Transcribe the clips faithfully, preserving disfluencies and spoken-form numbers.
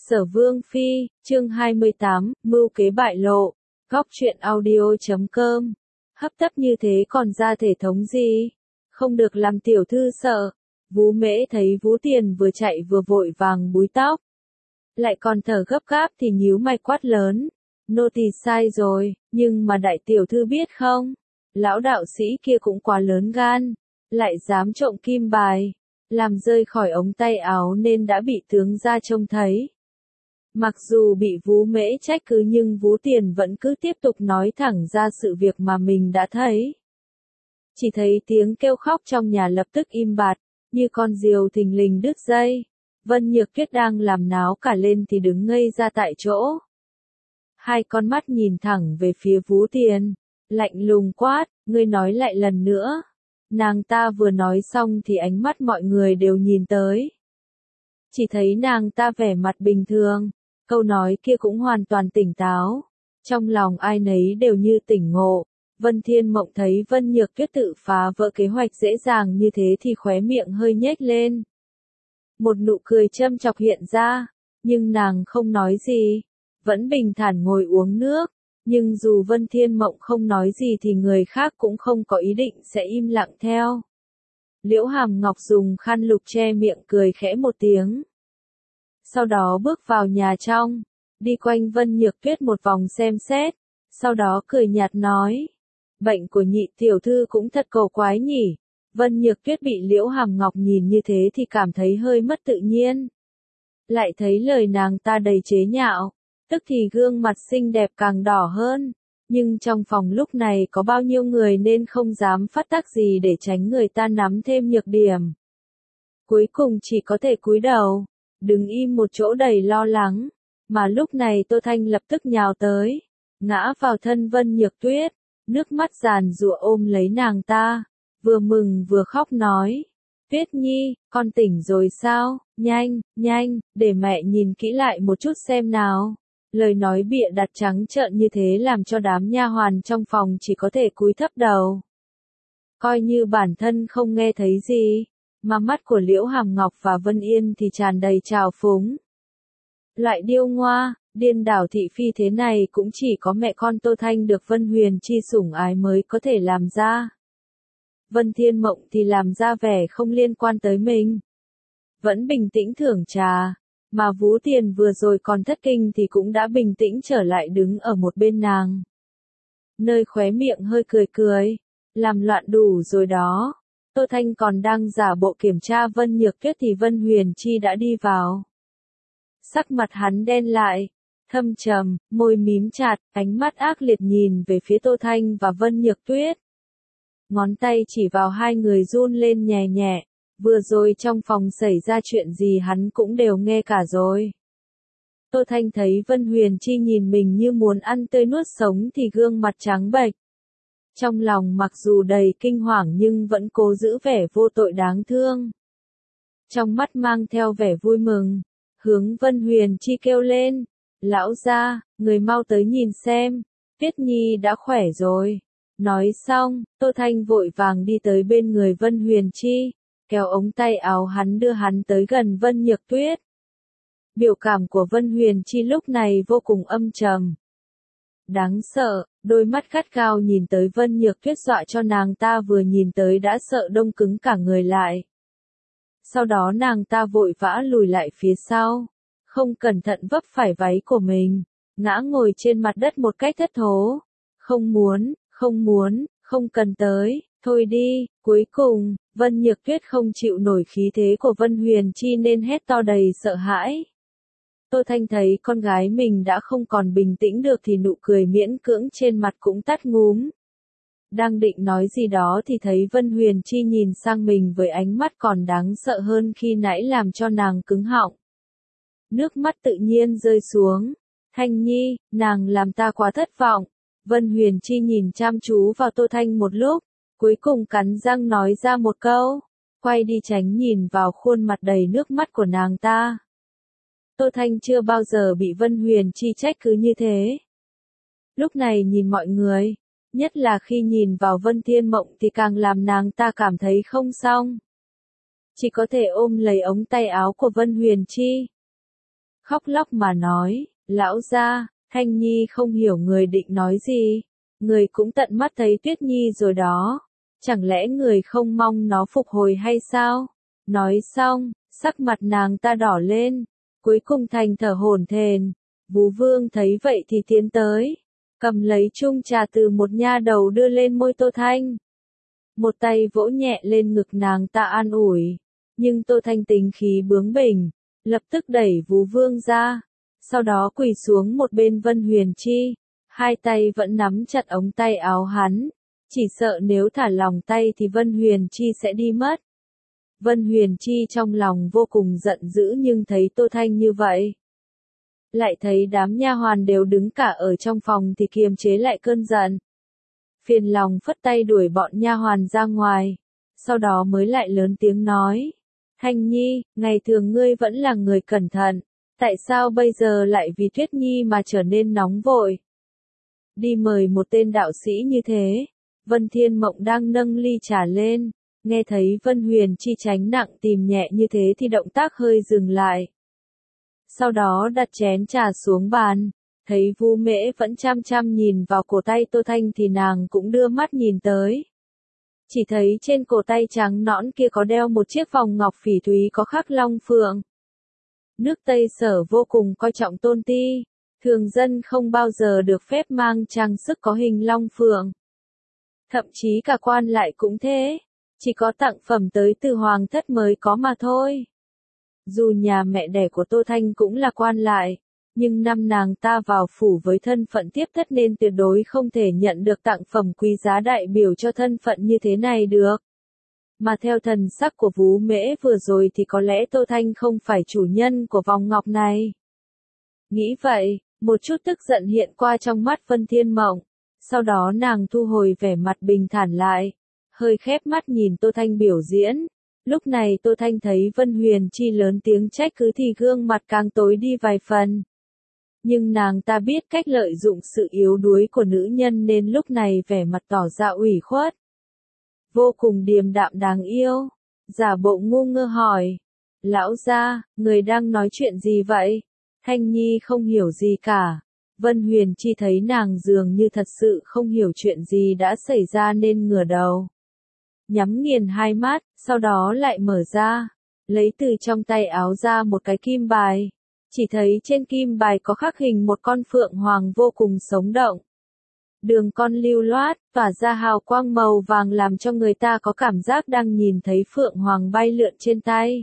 Sở Vương Phi, chương hai mươi tám, mưu kế bại lộ, góc truyện audio chấm com. Hấp tấp như thế còn ra thể thống gì? Không được làm tiểu thư sợ. Vú Mễ thấy Vú Tiền vừa chạy vừa vội vàng búi tóc. Lại còn thở gấp gáp thì nhíu mày quát lớn. Nô tỳ sai rồi, nhưng mà đại tiểu thư biết không? Lão đạo sĩ kia cũng quá lớn gan. Lại dám trộm kim bài. Làm rơi khỏi ống tay áo nên đã bị tướng gia trông thấy. Mặc dù bị Vú Mễ trách cứ nhưng Vú Tiền vẫn cứ tiếp tục nói thẳng ra sự việc mà mình đã thấy. Chỉ thấy tiếng kêu khóc trong nhà lập tức im bặt, như con diều thình lình đứt dây. Vân Nhược Tuyết đang làm náo cả lên thì đứng ngây ra tại chỗ. Hai con mắt nhìn thẳng về phía Vú Tiền, lạnh lùng quát, ngươi nói lại lần nữa. Nàng ta vừa nói xong thì ánh mắt mọi người đều nhìn tới. Chỉ thấy nàng ta vẻ mặt bình thường, câu nói kia cũng hoàn toàn tỉnh táo. Trong lòng ai nấy đều như tỉnh ngộ. Vân Thiên Mộng thấy Vân Nhược Tuyết tự phá vỡ kế hoạch dễ dàng như thế thì khóe miệng hơi nhếch lên. Một nụ cười châm chọc hiện ra, nhưng nàng không nói gì, vẫn bình thản ngồi uống nước. Nhưng dù Vân Thiên Mộng không nói gì thì người khác cũng không có ý định sẽ im lặng theo. Liễu Hàm Ngọc dùng khăn lục che miệng cười khẽ một tiếng. Sau đó bước vào nhà trong, đi quanh Vân Nhược Tuyết một vòng xem xét, sau đó cười nhạt nói. Bệnh của nhị tiểu thư cũng thật cầu quái nhỉ. Vân Nhược Tuyết bị Liễu Hàm Ngọc nhìn như thế thì cảm thấy hơi mất tự nhiên. Lại thấy lời nàng ta đầy chế nhạo, tức thì gương mặt xinh đẹp càng đỏ hơn. Nhưng trong phòng lúc này có bao nhiêu người nên không dám phát tác gì để tránh người ta nắm thêm nhược điểm. Cuối cùng chỉ có thể cúi đầu, đứng im một chỗ đầy lo lắng. Mà lúc này Tô Thanh lập tức nhào tới, ngã vào thân Vân Nhược Tuyết, nước mắt giàn giụa ôm lấy nàng ta, vừa mừng vừa khóc nói. Tuyết Nhi, con tỉnh rồi sao? Nhanh, nhanh, để mẹ nhìn kỹ lại một chút xem nào. Lời nói bịa đặt trắng trợn như thế làm cho đám nha hoàn trong phòng chỉ có thể cúi thấp đầu. Coi như bản thân không nghe thấy gì, mà mắt của Liễu Hàm Ngọc và Vân Yên thì tràn đầy trào phúng. Loại điêu ngoa, điên đảo thị phi thế này cũng chỉ có mẹ con Tô Thanh được Vân Huyền Chi sủng ái mới có thể làm ra. Vân Thiên Mộng thì làm ra vẻ không liên quan tới mình. Vẫn bình tĩnh thưởng trà. Mà Vú Tiền vừa rồi còn thất kinh thì cũng đã bình tĩnh trở lại đứng ở một bên nàng. Nơi khóe miệng hơi cười cười. Làm loạn đủ rồi đó. Tô Thanh còn đang giả bộ kiểm tra Vân Nhược Tuyết thì Vân Huyền Chi đã đi vào. Sắc mặt hắn đen lại, thâm trầm, môi mím chặt, ánh mắt ác liệt nhìn về phía Tô Thanh và Vân Nhược Tuyết. Ngón tay chỉ vào hai người run lên nhẹ nhẹ. Vừa rồi trong phòng xảy ra chuyện gì hắn cũng đều nghe cả rồi. Tô Thanh thấy Vân Huyền Chi nhìn mình như muốn ăn tươi nuốt sống thì gương mặt trắng bệch. Trong lòng mặc dù đầy kinh hoàng nhưng vẫn cố giữ vẻ vô tội đáng thương. Trong mắt mang theo vẻ vui mừng, hướng Vân Huyền Chi kêu lên. Lão gia, người mau tới nhìn xem, Tuyết Nhi đã khỏe rồi. Nói xong, Tô Thanh vội vàng đi tới bên người Vân Huyền Chi. Kéo ống tay áo hắn đưa hắn tới gần Vân Nhược Tuyết. Biểu cảm của Vân Huyền Chi lúc này vô cùng âm trầm. Đáng sợ, đôi mắt gắt gao nhìn tới Vân Nhược Tuyết dọa cho nàng ta vừa nhìn tới đã sợ đông cứng cả người lại. Sau đó nàng ta vội vã lùi lại phía sau, không cẩn thận vấp phải váy của mình, ngã ngồi trên mặt đất một cách thất thố. Không muốn, không muốn, không cần tới. Thôi đi, cuối cùng, Vân Nhược Tuyết không chịu nổi khí thế của Vân Huyền Chi nên hét to đầy sợ hãi. Tô Thanh thấy con gái mình đã không còn bình tĩnh được thì nụ cười miễn cưỡng trên mặt cũng tắt ngúm. Đang định nói gì đó thì thấy Vân Huyền Chi nhìn sang mình với ánh mắt còn đáng sợ hơn khi nãy làm cho nàng cứng họng. Nước mắt tự nhiên rơi xuống. Thanh Nhi, nàng làm ta quá thất vọng. Vân Huyền Chi nhìn chăm chú vào Tô Thanh một lúc. Cuối cùng cắn răng nói ra một câu, quay đi tránh nhìn vào khuôn mặt đầy nước mắt của nàng ta. Tô Thanh chưa bao giờ bị Vân Huyền Chi trách cứ như thế. Lúc này nhìn mọi người, nhất là khi nhìn vào Vân Thiên Mộng thì càng làm nàng ta cảm thấy không xong. Chỉ có thể ôm lấy ống tay áo của Vân Huyền Chi. khóc lóc mà nói, lão gia, Thanh Nhi không hiểu người định nói gì. Người cũng tận mắt thấy Tuyết Nhi rồi đó. Chẳng lẽ người không mong nó phục hồi hay sao? Nói xong, sắc mặt nàng ta đỏ lên. Cuối cùng thành thở hổn hển. Vú Vương thấy vậy thì tiến tới. Cầm lấy chung trà từ một nha đầu đưa lên môi Tô Thanh. Một tay vỗ nhẹ lên ngực nàng ta an ủi. Nhưng Tô Thanh tính khí bướng bỉnh. Lập tức đẩy Vú Vương ra. Sau đó quỳ xuống một bên Vân Huyền Chi. Hai tay vẫn nắm chặt ống tay áo hắn. Chỉ sợ nếu thả lòng tay thì Vân Huyền Chi sẽ đi mất. Vân Huyền Chi trong lòng vô cùng giận dữ nhưng thấy Tô Thanh như vậy. Lại thấy đám nha hoàn đều đứng cả ở trong phòng thì kiềm chế lại cơn giận. Phiền lòng phất tay đuổi bọn nha hoàn ra ngoài. Sau đó mới lại lớn tiếng nói. Thanh Nhi, ngày thường ngươi vẫn là người cẩn thận. Tại sao bây giờ lại vì Tuyết Nhi mà trở nên nóng vội? Đi mời một tên đạo sĩ như thế. Vân Thiên Mộng đang nâng ly trà lên. Nghe thấy Vân Huyền Chi tránh nặng tìm nhẹ như thế thì động tác hơi dừng lại. Sau đó đặt chén trà xuống bàn. Thấy Vu Mễ vẫn chăm chăm nhìn vào cổ tay Tô Thanh thì nàng cũng đưa mắt nhìn tới. Chỉ thấy trên cổ tay trắng nõn kia có đeo một chiếc vòng ngọc phỉ thúy có khắc long phượng. Nước Tây Sở vô cùng coi trọng tôn ti. Thường dân không bao giờ được phép mang trang sức có hình long phượng. Thậm chí cả quan lại cũng thế. Chỉ có tặng phẩm tới từ hoàng thất mới có mà thôi. Dù nhà mẹ đẻ của Tô Thanh cũng là quan lại. Nhưng năm nàng ta vào phủ với thân phận tiếp thất nên tuyệt đối không thể nhận được tặng phẩm quý giá đại biểu cho thân phận như thế này được. Mà theo thần sắc của Vú Mễ vừa rồi thì có lẽ Tô Thanh không phải chủ nhân của vòng ngọc này. Nghĩ vậy, một chút tức giận hiện qua trong mắt Vân Thiên Mộng. Sau đó nàng thu hồi vẻ mặt bình thản lại. Hơi khép mắt nhìn Tô Thanh biểu diễn. Lúc này Tô Thanh thấy Vân Huyền Chi lớn tiếng trách cứ thì gương mặt càng tối đi vài phần. Nhưng nàng ta biết cách lợi dụng sự yếu đuối của nữ nhân nên lúc này vẻ mặt tỏ ra ủy khuất. Vô cùng điềm đạm đáng yêu. Giả bộ ngu ngơ hỏi. Lão gia, người đang nói chuyện gì vậy? Thanh Nhi không hiểu gì cả. Vân Huyền Chi thấy nàng dường như thật sự không hiểu chuyện gì đã xảy ra nên ngửa đầu. Nhắm nghiền hai mắt, sau đó lại mở ra. Lấy từ trong tay áo ra một cái kim bài. Chỉ thấy trên kim bài có khắc hình một con phượng hoàng vô cùng sống động. Đường con lưu loát, tỏa ra hào quang màu vàng làm cho người ta có cảm giác đang nhìn thấy phượng hoàng bay lượn trên tay.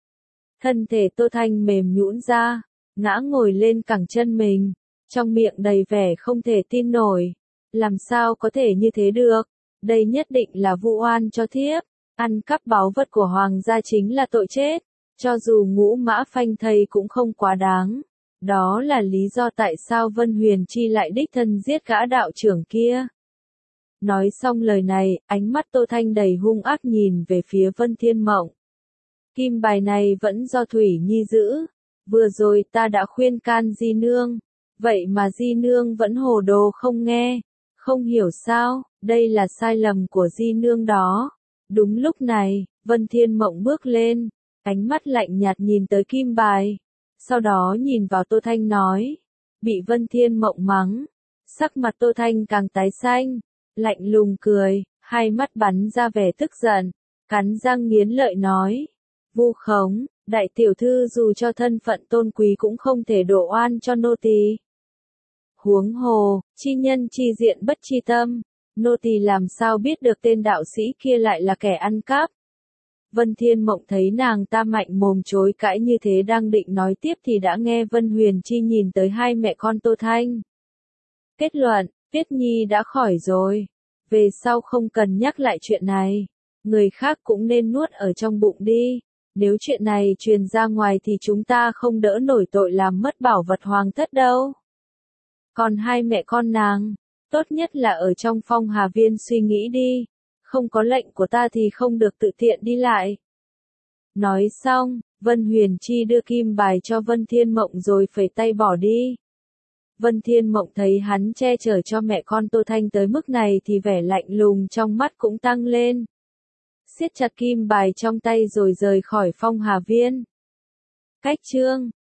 Thân thể Tô Thanh mềm nhũn ra, ngã ngồi lên cẳng chân mình, trong miệng đầy vẻ không thể tin nổi. Làm sao có thể như thế được? Đây nhất định là vu oan cho thiếp, ăn cắp báu vật của hoàng gia chính là tội chết. Cho dù Ngũ Mã Phanh thây cũng không quá đáng. Đó là lý do tại sao Vân Huyền Chi lại đích thân giết gã đạo trưởng kia. Nói xong lời này, ánh mắt Tô Thanh đầy hung ác nhìn về phía Vân Thiên Mộng. Kim bài này vẫn do Thủy Nhi giữ. Vừa rồi ta đã khuyên can Di Nương. Vậy mà Di Nương vẫn hồ đồ không nghe. Không hiểu sao, đây là sai lầm của Di Nương đó. Đúng lúc này, Vân Thiên Mộng bước lên. Ánh mắt lạnh nhạt nhìn tới kim bài. Sau đó nhìn vào Tô Thanh nói. Bị Vân Thiên Mộng mắng. Sắc mặt Tô Thanh càng tái xanh. Lạnh lùng cười, hai mắt bắn ra vẻ tức giận. Cắn răng nghiến lợi nói. Vu khống, đại tiểu thư dù cho thân phận tôn quý cũng không thể đổ oan cho nô tỳ. Huống hồ, chi nhân chi diện bất chi tâm. Nô tỳ làm sao biết được tên đạo sĩ kia lại là kẻ ăn cắp. Vân Thiên Mộng thấy nàng ta mạnh mồm chối cãi như thế đang định nói tiếp thì đã nghe Vân Huyền Chi nhìn tới hai mẹ con Tô Thanh. Kết luận, Tuyết Nhi đã khỏi rồi. Về sau không cần nhắc lại chuyện này. Người khác cũng nên nuốt ở trong bụng đi. Nếu chuyện này truyền ra ngoài thì chúng ta không đỡ nổi tội làm mất bảo vật hoàng thất đâu. Còn hai mẹ con nàng, tốt nhất là ở trong Phong Hà Viên suy nghĩ đi. Không có lệnh của ta thì không được tự tiện đi lại. Nói xong, Vân Huyền Chi đưa kim bài cho Vân Thiên Mộng rồi phẩy tay bỏ đi. Vân Thiên Mộng thấy hắn che chở cho mẹ con Tô Thanh tới mức này thì vẻ lạnh lùng trong mắt cũng tăng lên. Siết chặt kim bài trong tay rồi rời khỏi Phong Hà Viên. Cách chương